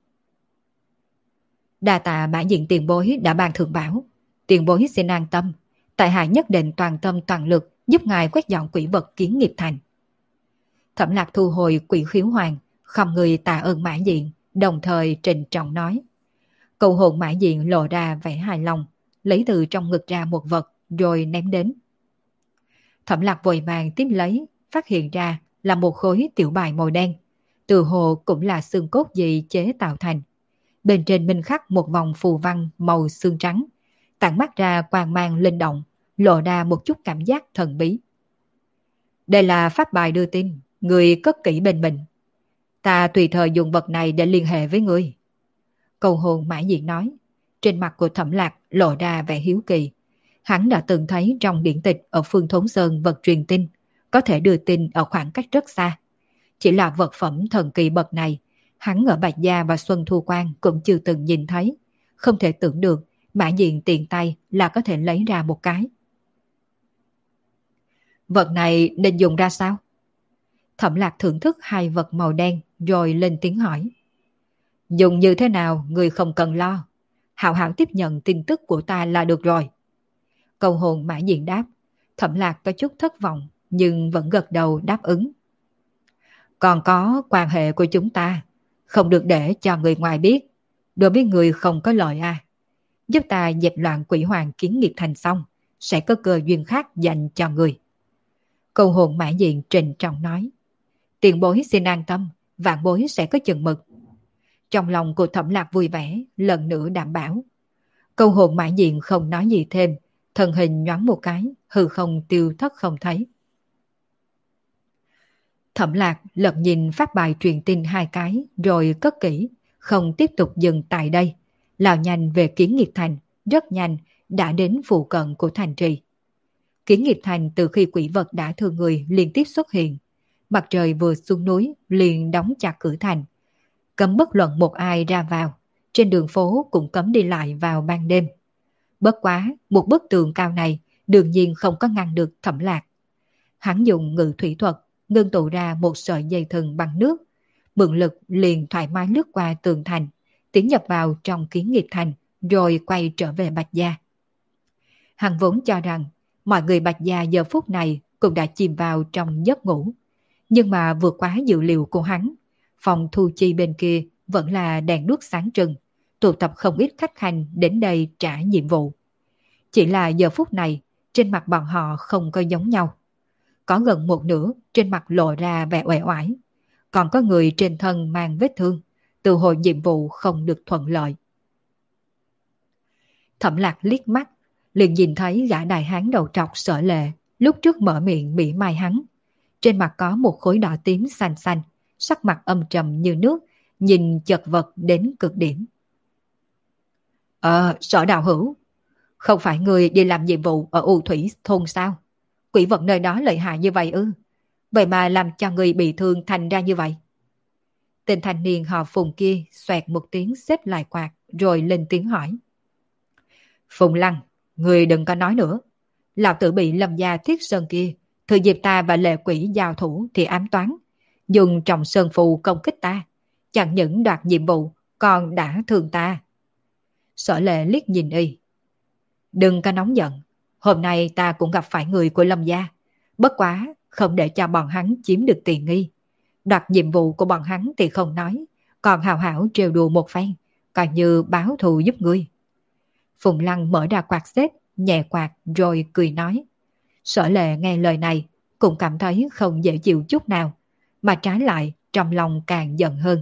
Đa tạ Mã Diện tiền bối đã ban thượng bảo. Tiền bối xin an tâm, tại hạ nhất định toàn tâm toàn lực giúp ngài quét dọn quỷ vật Kiến Nghiệp Thành. Thẩm Lạc thu hồi quỷ khiếu hoàng, không người tạ ơn Mã Diện, đồng thời trịnh trọng nói. Cầu hồn Mã Diện lộ ra vẻ hài lòng, lấy từ trong ngực ra một vật rồi ném đến. Thẩm Lạc vội vàng tiếp lấy, phát hiện ra là một khối tiểu bài màu đen, từ hồ cũng là xương cốt gì chế tạo thành. Bên trên minh khắc một vòng phù văn màu xương trắng, tản mắt ra quang mang linh động, lộ ra một chút cảm giác thần bí. Đây là pháp bài đưa tin, người cất kỹ bên mình. Ta tùy thời dùng vật này để liên hệ với ngươi. Cầu hồn Mã Diện nói. Trên mặt của Thẩm Lạc lộ ra vẻ hiếu kỳ. Hắn đã từng thấy trong điển tịch ở Phương Thốn Sơn vật truyền tin, có thể đưa tin ở khoảng cách rất xa. Chỉ là vật phẩm thần kỳ bậc này, hắn ở Bạch Gia và Xuân Thu Quan cũng chưa từng nhìn thấy. Không thể tưởng được Mã Diện tiện tay là có thể lấy ra một cái. Vật này nên dùng ra sao? Thẩm Lạc thưởng thức hai vật màu đen rồi lên tiếng hỏi. Dùng như thế nào người không cần lo. Hảo hảo tiếp nhận tin tức của ta là được rồi. Cầu hồn Mã Diện đáp. Thẩm Lạc có chút thất vọng nhưng vẫn gật đầu đáp ứng. Còn có quan hệ của chúng ta, không được để cho người ngoài biết. Đối với người không có lợi à. Giúp ta dẹp loạn quỷ hoàng Kiến Nghiệp Thành xong, sẽ có cơ duyên khác dành cho người. Câu hồn mã diện trịnh trọng nói. Tiền bối xin an tâm, vạn bối sẽ có chừng mực. Trong lòng của Thẩm Lạc vui vẻ, lần nữa đảm bảo. Câu hồn mã diện không nói gì thêm, thân hình nhoáng một cái, hư không tiêu thất không thấy. Thẩm Lạc lật nhìn phát bài truyền tin hai cái rồi cất kỹ, không tiếp tục dừng tại đây. Lao nhanh về Kiến Nghiệp Thành, rất nhanh đã đến phụ cận của thành trì. Kiến Nghiệp Thành từ khi quỷ vật đã thương người liên tiếp xuất hiện. Mặt trời vừa xuống núi liền đóng chặt cửa thành. Cấm bất luận một ai ra vào, trên đường phố cũng cấm đi lại vào ban đêm. Bất quá, một bức tường cao này đương nhiên không có ngăn được Thẩm Lạc. Hắn dùng ngự thủy thuật, ngưng tụ ra một sợi dây thừng bằng nước, mượn lực liền thoải mái lướt qua tường thành, tiến nhập vào trong Kiến Nghiệp Thành, rồi quay trở về Bạch Gia. Hắn vốn cho rằng mọi người Bạch Gia giờ phút này cũng đã chìm vào trong giấc ngủ, nhưng mà vượt quá dự liệu của hắn, phòng thu chi bên kia vẫn là đèn đuốc sáng trưng, tụ tập không ít khách khanh đến đây trả nhiệm vụ. Chỉ là giờ phút này, trên mặt bọn họ không có giống nhau. Có gần một nửa trên mặt lộ ra vẻ uể oải, còn có người trên thân mang vết thương, từ hồi nhiệm vụ không được thuận lợi. Thẩm Lạc liếc mắt, liền nhìn thấy gã đại hán đầu trọc Sở Lệ, lúc trước mở miệng mỉa mai hắn. Trên mặt có một khối đỏ tím xanh xanh, sắc mặt âm trầm như nước, nhìn chật vật đến cực điểm. Sở đạo hữu, không phải người đi làm nhiệm vụ ở U Thủy thôn sao? Quỷ vật nơi đó lợi hại như vậy ư? Vậy mà làm cho người bị thương thành ra như vậy. Tên thanh niên họ Phùng kia xoẹt một tiếng xếp lại quạt, rồi lên tiếng hỏi. Phùng Lăng, người đừng có nói nữa. Lão tử bị Lâm gia Thiết Sơn kia, thừa dịp ta và lệ quỷ giao thủ thì ám toán, dùng trọng sơn phù công kích ta, chẳng những đoạt nhiệm vụ, còn đã thương ta. Sở Lệ liếc nhìn y. Đừng có nóng giận, hôm nay ta cũng gặp phải người của Lâm gia, bất quá không để cho bọn hắn chiếm được tiền nghi. Đoạt nhiệm vụ của bọn hắn thì không nói, còn hào hảo trêu đùa một phen, coi như báo thù giúp ngươi. Phùng Lăng mở ra quạt xếp, nhẹ quạt rồi cười nói. Sở Lệ nghe lời này cũng cảm thấy không dễ chịu chút nào, mà trái lại trong lòng càng giận hơn.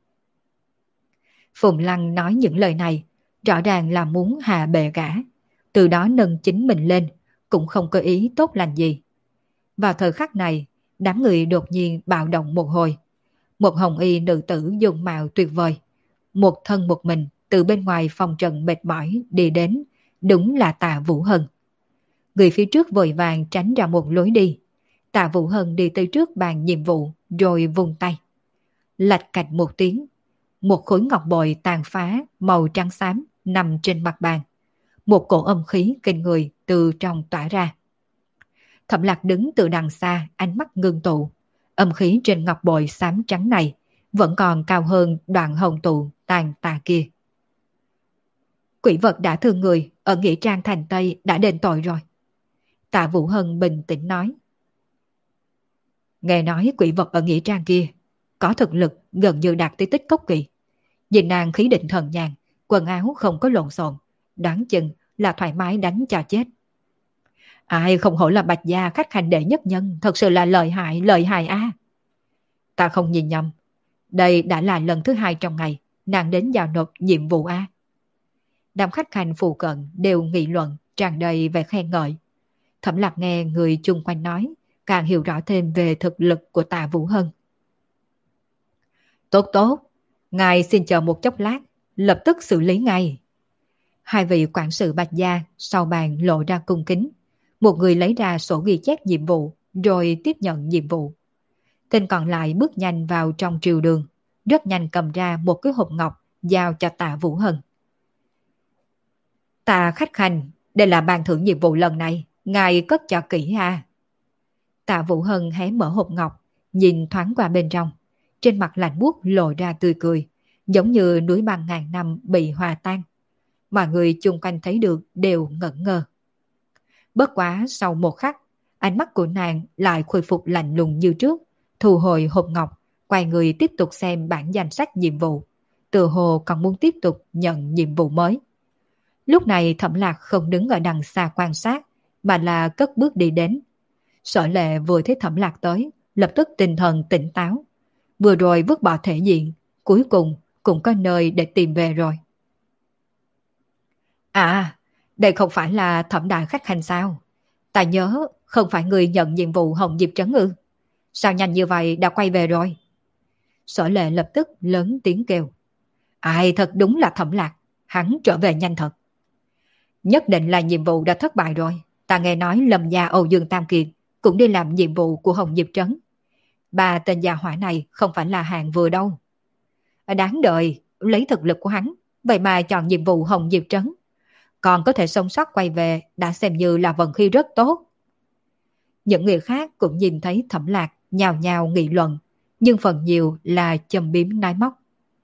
Phùng Lăng nói những lời này rõ ràng là muốn hạ bệ gã, từ đó nâng chính mình lên, cũng không có ý tốt lành gì. Vào thời khắc này, đám người đột nhiên bạo động một hồi. Một hồng y nữ tử dung mạo tuyệt vời, một thân một mình từ bên ngoài phòng trần mệt mỏi đi đến, đúng là Tạ Vũ Hân. Người phía trước vội vàng tránh ra một lối đi. Tạ Vũ Hân đi tới trước bàn nhiệm vụ rồi vung tay. Lạch cạch một tiếng, một khối ngọc bội tàn phá màu trắng xám nằm trên mặt bàn. Một cổ âm khí kinh người từ trong tỏa ra. Thẩm Lạc đứng từ đằng xa, ánh mắt ngưng tụ. Âm khí trên ngọc bội xám trắng này vẫn còn cao hơn đoạn hồng tụ tàn tà kia. Quỷ vật đã thương người ở Nghĩa Trang thành Tây đã đền tội rồi. Tạ Vũ Hân bình tĩnh nói. Nghe nói quỷ vật ở Nghĩa Trang kia có thực lực gần như đạt tới tích cốc kỳ. Nhìn nàng khí định thần nhàn, quần áo không có lộn xộn, đoán chừng là thoải mái đánh cho chết. Ai không hổ là Bạch Gia khách hành đệ nhất nhân, thật sự là lợi hại a. Ta không nhìn nhầm, đây đã là lần thứ 2 trong ngày nàng đến giao nộp nhiệm vụ a. Đám khách hành phụ cận đều nghị luận tràn đầy vẻ khen ngợi. Thẩm Lạc nghe người chung quanh nói, càng hiểu rõ thêm về thực lực của Tạ Vũ Hân. Tốt tốt, ngài xin chờ một chốc lát, lập tức xử lý ngay. Hai vị quản sự Bạch Gia sau bàn lộ ra cung kính. Một người lấy ra sổ ghi chép nhiệm vụ rồi tiếp nhận nhiệm vụ. Tên còn lại bước nhanh vào trong triều đường, rất nhanh cầm ra một cái hộp ngọc giao cho Tạ Vũ Hân. Tạ khách khanh, đây là ban thưởng nhiệm vụ lần này, ngài cất cho kỹ ha. Tạ Vũ Hân hé mở hộp ngọc, nhìn thoáng qua bên trong, trên mặt lạnh buốt lộ ra tươi cười, giống như núi băng ngàn năm bị hòa tan. Mà người chung quanh thấy được đều ngẩn ngơ. Bất quá sau một khắc, ánh mắt của nàng lại khôi phục lạnh lùng như trước, thu hồi hộp ngọc, quay người tiếp tục xem bản danh sách nhiệm vụ, tự hồ còn muốn tiếp tục nhận nhiệm vụ mới. Lúc này Thẩm Lạc không đứng ở đằng xa quan sát, mà là cất bước đi đến. Sở Lệ vừa thấy Thẩm Lạc tới, lập tức tinh thần tỉnh táo. Vừa rồi vứt bỏ thể diện, cuối cùng cũng có nơi để tìm về rồi. À, đây không phải là Thẩm đại khách khanh sao? Ta nhớ không phải người nhận nhiệm vụ Hồng Diệp Trấn ư? Sao nhanh như vậy đã quay về rồi? Sở Lệ lập tức lớn tiếng kêu. Ai, thật đúng là Thẩm Lạc, hắn trở về nhanh thật. Nhất định là nhiệm vụ đã thất bại rồi. Ta nghe nói Lâm gia Âu Dương Tam Kiệt cũng đi làm nhiệm vụ của Hồng Diệp Trấn. Ba tên gia hỏa này không phải là hạng vừa đâu. Đáng đời, lấy thực lực của hắn, vậy mà chọn nhiệm vụ Hồng Diệp Trấn. Còn có thể sống sót quay về đã xem như là vận khí rất tốt. Những người khác cũng nhìn thấy Thẩm Lạc nhào nhào nghị luận, nhưng phần nhiều là châm biếm nói móc.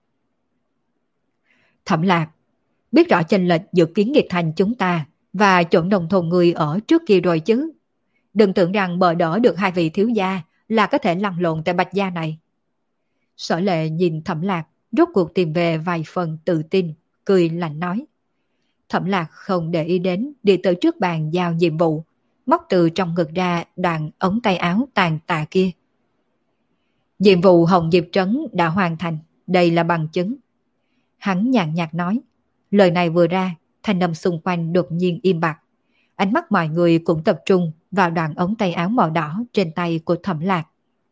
Thẩm Lạc, biết rõ chênh lệch giữa Kiến Nghiệp Thành chúng ta và chỗ nông thôn người ở trước kia rồi chứ. Đừng tưởng rằng bờ đỡ được hai vị thiếu gia là có thể lăn lộn tại Bạch Gia này. Sở Lệ nhìn Thẩm Lạc rốt cuộc tìm về vài phần tự tin, cười lạnh nói. Thẩm Lạc không để ý đến, đi tới trước bàn giao nhiệm vụ, móc từ trong ngực ra đoạn ống tay áo tàn tạ kia. Nhiệm vụ Hồng Diệp Trấn đã hoàn thành, đây là bằng chứng. Hắn nhàn nhạt nói, lời này vừa ra, thanh âm xung quanh đột nhiên im bặt. Ánh mắt mọi người cũng tập trung vào đoạn ống tay áo màu đỏ trên tay của Thẩm Lạc.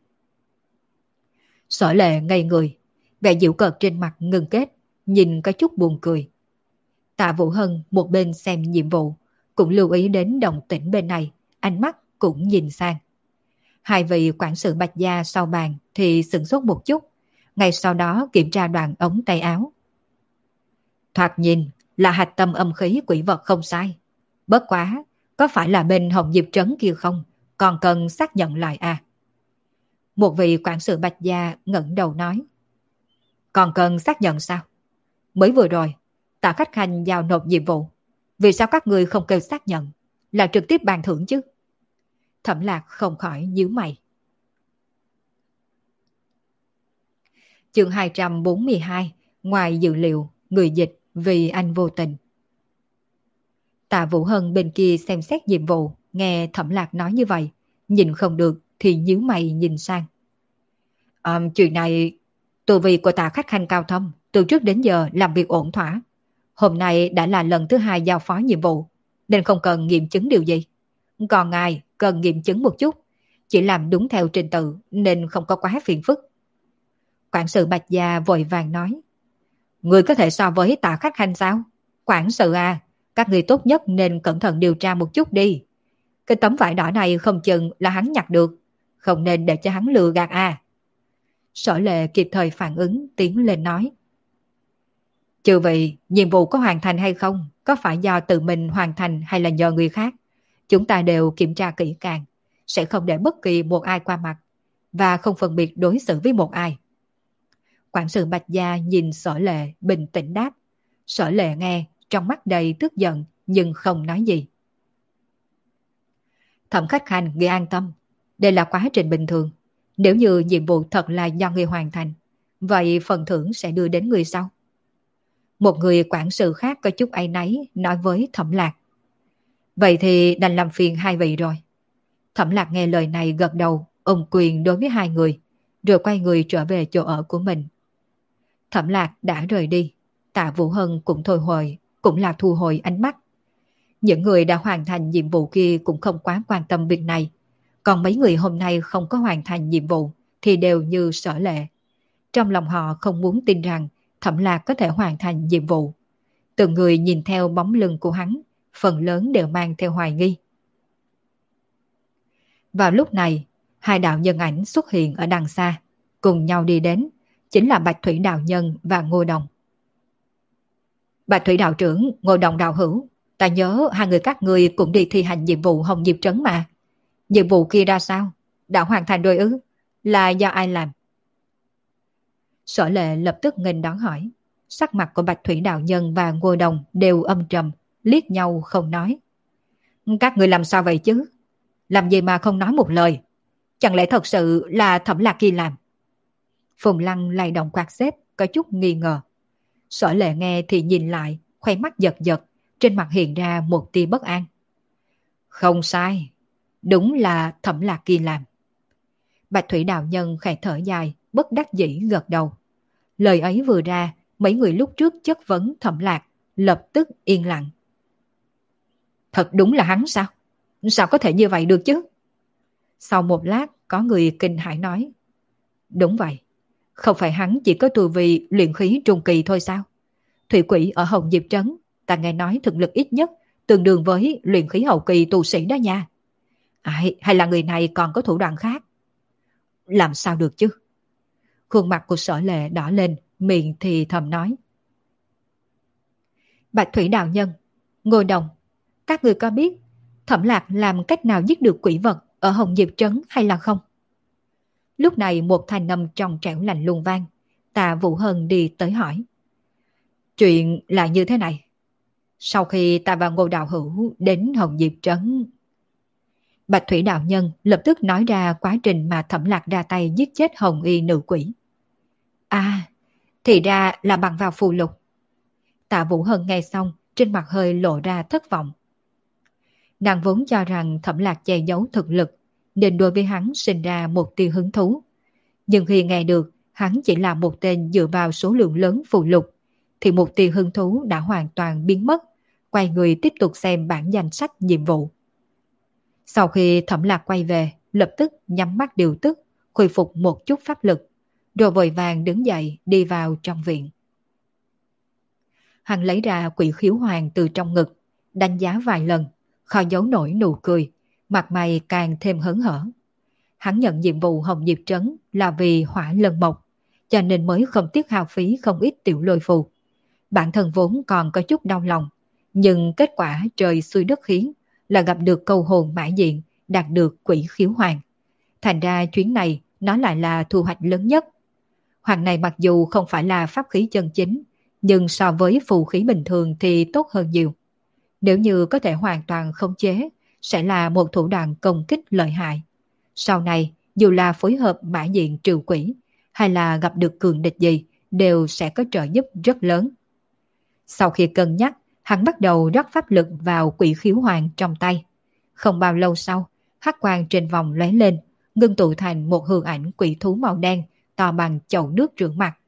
Sở Lệ ngây người, vẻ giễu cợt trên mặt ngừng kết, nhìn có chút buồn cười. Tạ Vũ Hân một bên xem nhiệm vụ, cũng lưu ý đến động tĩnh bên này, ánh mắt cũng nhìn sang. Hai vị quản sự Bạch Gia sau bàn thì sửng sốt một chút, ngay sau đó kiểm tra đoạn ống tay áo. Thoạt nhìn là hạch tâm âm khí quỷ vật không sai. Bất quá, có phải là bên Hồng Diệp Trấn kia không? Còn cần xác nhận lại à? Một vị quản sự Bạch Gia ngẩng đầu nói. Còn cần xác nhận sao? Mới vừa rồi, Tạ Khách Khanh giao nộp nhiệm vụ. Vì sao các người không kêu xác nhận? Là trực tiếp bàn thưởng chứ? Thẩm Lạc không khỏi nhíu mày. Chương 242, ngoài dự liệu, người dịch vì anh vô tình. Tạ Vũ Hân bên kia xem xét nhiệm vụ, nghe Thẩm Lạc nói như vậy, nhìn không được thì nhíu mày nhìn sang. Chuyện này, tu vi của Tạ Khách Khanh cao thâm, từ trước đến giờ làm việc ổn thỏa. Hôm nay đã là lần thứ hai giao phó nhiệm vụ, nên không cần nghiệm chứng điều gì. Còn ngài cần nghiệm chứng một chút, chỉ làm đúng theo trình tự nên không có quá phiền phức. Quản sự Bạch Gia vội vàng nói. Người có thể so với Tạ Khách Khanh sao? Quản sự à, các người tốt nhất nên cẩn thận điều tra một chút đi. Cái tấm vải đỏ này không chừng là hắn nhặt được, không nên để cho hắn lừa gạt à. Sở Lệ kịp thời phản ứng tiến lên nói. Chư vị, nhiệm vụ có hoàn thành hay không? Có phải do tự mình hoàn thành hay là nhờ người khác? Chúng ta đều kiểm tra kỹ càng, sẽ không để bất kỳ một ai qua mặt và không phân biệt đối xử với một ai. Quản sự Bạch Gia nhìn Sở Lệ bình tĩnh đáp. Sở Lệ nghe, trong mắt đầy tức giận nhưng không nói gì. Thẩm Khách Khanh, người an tâm, đây là quá trình bình thường. Nếu như nhiệm vụ thật là do người hoàn thành, vậy phần thưởng sẽ đưa đến người sau. Một người quản sự khác có chút áy náy nói với Thẩm Lạc. Vậy thì đành làm phiền hai vị rồi. Thẩm Lạc nghe lời này gật đầu, ôm quyền đối với hai người, rồi quay người trở về chỗ ở của mình. Thẩm Lạc đã rời đi, Tạ Vũ Hân cũng là thu hồi ánh mắt. Những người đã hoàn thành nhiệm vụ kia cũng không quá quan tâm việc này, còn mấy người hôm nay không có hoàn thành nhiệm vụ thì đều như Sở Lệ. Trong lòng họ không muốn tin rằng Thẩm Lạc có thể hoàn thành nhiệm vụ. Từng người nhìn theo bóng lưng của hắn, phần lớn đều mang theo hoài nghi. Vào lúc này, hai đạo nhân ảnh xuất hiện ở đằng xa, cùng nhau đi đến, chính là Bạch Thủy Đạo Nhân và Ngô Đồng. Bạch Thủy Đạo Trưởng, Ngô Đồng Đạo Hữu, ta nhớ hai người các ngươi cũng đi thi hành nhiệm vụ Hồng Diệp Trấn mà. Nhiệm vụ kia ra sao? Đã hoàn thành rồi ư? Là do ai làm? Sở Lệ lập tức nghênh đón hỏi. Sắc mặt của Bạch Thủy Đạo Nhân và Ngô Đồng đều âm trầm, liếc nhau không nói. Các người làm sao vậy chứ? Làm gì mà không nói một lời? Chẳng lẽ thật sự là Thẩm Lạc kia làm? Phùng Lăng lay động quạt xếp, có chút nghi ngờ. Sở Lệ nghe thì nhìn lại, khoe mắt giật giật, trên mặt hiện ra một tia bất an. Không sai, Đúng là Thẩm Lạc kia làm. Bạch Thủy đạo nhân khẽ thở dài, bất đắc dĩ gật đầu. Lời ấy vừa ra, mấy người lúc trước chất vấn Thẩm Lạc, lập tức yên lặng. Thật đúng là hắn sao? Sao có thể như vậy được chứ? Sau một lát, có người kinh hãi nói. Đúng vậy, không phải hắn chỉ có tu vi luyện khí trung kỳ thôi sao? Thủy quỷ ở Hồng Diệp Trấn, ta nghe nói thực lực ít nhất tương đương với luyện khí hậu kỳ tu sĩ đó nha. Hay là người này còn có thủ đoạn khác? Làm sao được chứ? Khuôn mặt của Sở Lệ đỏ lên, miệng thì thầm nói. Bạch Thủy đạo nhân, Ngô Đồng, các người có biết Thẩm Lạc làm cách nào giết được quỷ vật ở Hồng Diệp Trấn hay là không? Lúc này một thanh âm trong trẻo lạnh lùng vang. Tạ Vũ Hân đi tới hỏi. Chuyện là như thế này. Sau khi ta và Ngô Đạo Hữu đến Hồng Diệp Trấn, Bạch Thủy đạo nhân lập tức nói ra quá trình mà Thẩm Lạc ra tay giết chết Hồng Y nữ quỷ. À, thì ra là bằng vào phù lục. Tạ Vũ Hân nghe xong, trên mặt hơi lộ ra thất vọng. Nàng vốn cho rằng Thẩm Lạc che giấu thực lực, nên đối với hắn sinh ra một tia hứng thú. Nhưng khi nghe được hắn chỉ là một tên dựa vào số lượng lớn phù lục, thì một tia hứng thú đã hoàn toàn biến mất, quay người tiếp tục xem bản danh sách nhiệm vụ. Sau khi Thẩm Lạc quay về, lập tức nhắm mắt điều tức, khôi phục một chút pháp lực, rồi vội vàng đứng dậy đi vào trong viện. Hắn lấy ra quỷ khiếu hoàng từ trong ngực, đánh giá vài lần, khó giấu nổi nụ cười, mặt mày càng thêm hớn hở. Hắn nhận nhiệm vụ Hồng Diệp Trấn là vì hỏa lân mộc, cho nên mới không tiếc hao phí không ít tiểu lôi phù. Bản thân vốn còn có chút đau lòng, nhưng kết quả trời xui đất khiến là gặp được câu hồn mã diện, đạt được quỷ khiếu hoàng. Thành ra chuyến này nó lại là thu hoạch lớn nhất. Hoàng này mặc dù không phải là pháp khí chân chính, nhưng so với phù khí bình thường thì tốt hơn nhiều. Nếu như có thể hoàn toàn khống chế, sẽ là một thủ đoạn công kích lợi hại. Sau này, dù là phối hợp mã diện trừ quỷ, hay là gặp được cường địch gì, đều sẽ có trợ giúp rất lớn. Sau khi cân nhắc, hắn bắt đầu rót pháp lực vào quỷ khiếu hoàng trong tay. Không bao lâu sau, hắc quang trên vòng lóe lên, ngưng tụ thành một hư ảnh quỷ thú màu đen, to bằng chậu nước rửa mặt.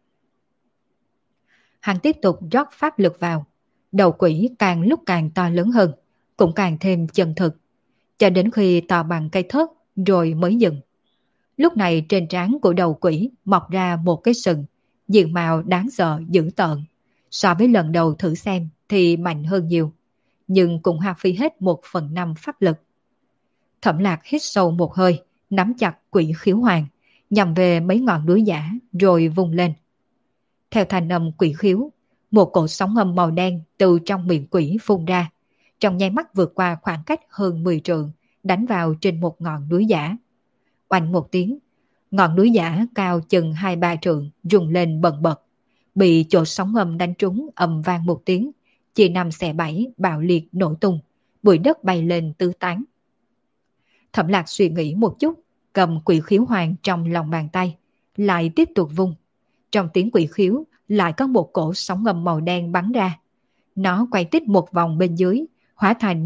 Hắn tiếp tục rót pháp lực vào, đầu quỷ càng lúc càng to lớn hơn, cũng càng thêm chân thực, cho đến khi to bằng cây thớt rồi mới dừng. Lúc này trên trán của đầu quỷ mọc ra một cái sừng, diện mạo đáng sợ dữ tợn. So với lần đầu thử xem thì mạnh hơn nhiều, nhưng cũng hao phí hết 1/5 pháp lực. Thẩm Lạc hít sâu một hơi, nắm chặt quỷ khiếu hoàng, nhằm về mấy ngọn núi giả rồi vung lên. Theo thanh âm quỷ khiếu, một cổ sóng âm màu đen từ trong miệng quỷ phun ra, trong nháy mắt vượt qua khoảng cách hơn 10 trượng, đánh vào trên một ngọn núi giả. Oanh một tiếng, ngọn núi giả cao chừng 2-3 trượng rung lên bần bật, bị chỗ sóng âm đánh trúng ầm vang một tiếng, chia năm xẻ bảy bạo liệt nổ tung, bụi đất bay lên tứ tán. Thẩm Lạc suy nghĩ một chút, cầm quỷ khiếu hoàng trong lòng bàn tay, lại tiếp tục vung. Trong tiếng quỷ khiếu lại có một cổ sóng âm màu đen bắn ra. Nó quay tít một vòng bên dưới, hóa thành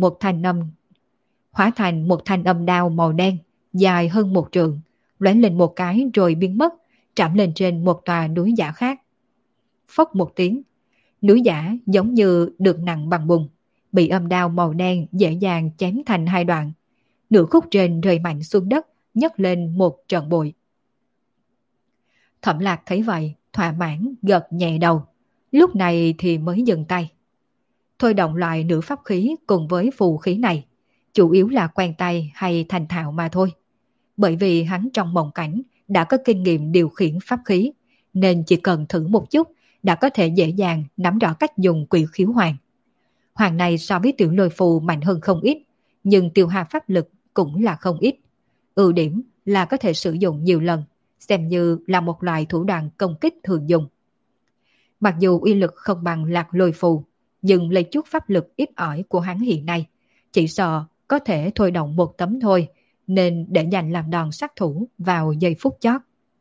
một thanh âm đao màu đen, dài hơn 1 trượng, lóe lên một cái rồi biến mất, chạm lên trên một tòa núi giả khác. Phốc một tiếng, núi giả giống như được nặng bằng bùn, bị âm đao màu đen dễ dàng chém thành 2 đoạn. Nửa khúc trên rơi mạnh xuống đất, nhấc lên một trận bụi. Thẩm Lạc thấy vậy, thỏa mãn gật nhẹ đầu, lúc này thì mới dừng tay. Thôi động loại nữ pháp khí cùng với phù khí này, chủ yếu là quen tay hay thành thạo mà thôi. Bởi vì hắn trong mộng cảnh đã có kinh nghiệm điều khiển pháp khí, nên chỉ cần thử một chút đã có thể dễ dàng nắm rõ cách dùng quỷ khiếu hoàng. Hoàng này so với tiểu lôi phù mạnh hơn không ít, nhưng tiêu hao pháp lực cũng là không ít. Ưu điểm là có thể sử dụng nhiều lần, xem như là một loại thủ đoạn công kích thường dùng. Mặc dù uy lực không bằng lạc lôi phù, nhưng lấy chút pháp lực ít ỏi của hắn hiện nay, chỉ sợ có thể thôi động một tấm thôi, nên để dành làm đòn sát thủ vào giây phút chót.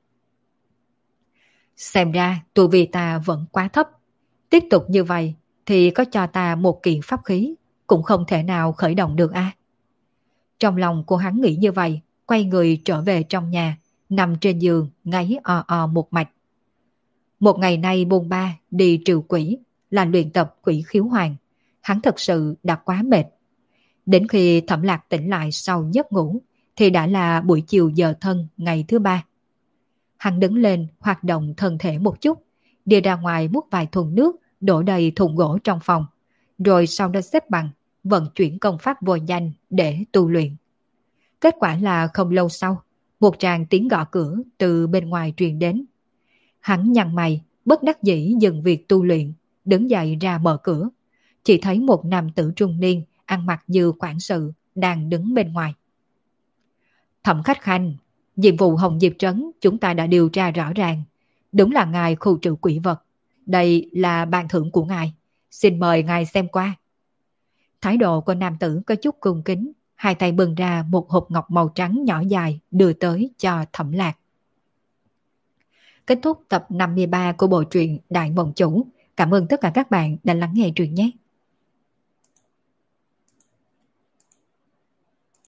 Xem ra tu vi ta vẫn quá thấp. Tiếp tục như vậy thì có cho ta một kiện pháp khí cũng không thể nào khởi động được a. Trong lòng cô hắn nghĩ như vậy, quay người trở về trong nhà, nằm trên giường ngáy o o một mạch. Một ngày nay bôn ba đi trừ quỷ, là luyện tập quỷ khiếu hoàng. Hắn thật sự đã quá mệt. Đến khi Thẩm Lạc tỉnh lại sau giấc ngủ, thì đã là buổi chiều giờ thân ngày thứ ba. Hắn đứng lên hoạt động thân thể một chút, đi ra ngoài múc vài thùng nước, đổ đầy thùng gỗ trong phòng, rồi sau đó xếp bằng, vận chuyển công pháp vô danh để tu luyện. Kết quả là không lâu sau, một tràng tiếng gõ cửa từ bên ngoài truyền đến. Hắn nhăn mày, bất đắc dĩ dừng việc tu luyện, đứng dậy ra mở cửa. Chỉ thấy một nam tử trung niên, ăn mặc như quản sự, đang đứng bên ngoài. Thẩm Khách Khanh, nhiệm vụ Hồng Diệp Trấn chúng ta đã điều tra rõ ràng. Đúng là ngài khu trừ quỷ vật. Đây là ban thưởng của ngài. Xin mời ngài xem qua. Thái độ của nam tử có chút cung kính, hai tay bưng ra một hộp ngọc màu trắng nhỏ dài đưa tới cho Thẩm Lạc. Kết thúc tập 53 của bộ truyện Đại Mộng Chủ. Cảm ơn tất cả các bạn đã lắng nghe truyện nhé.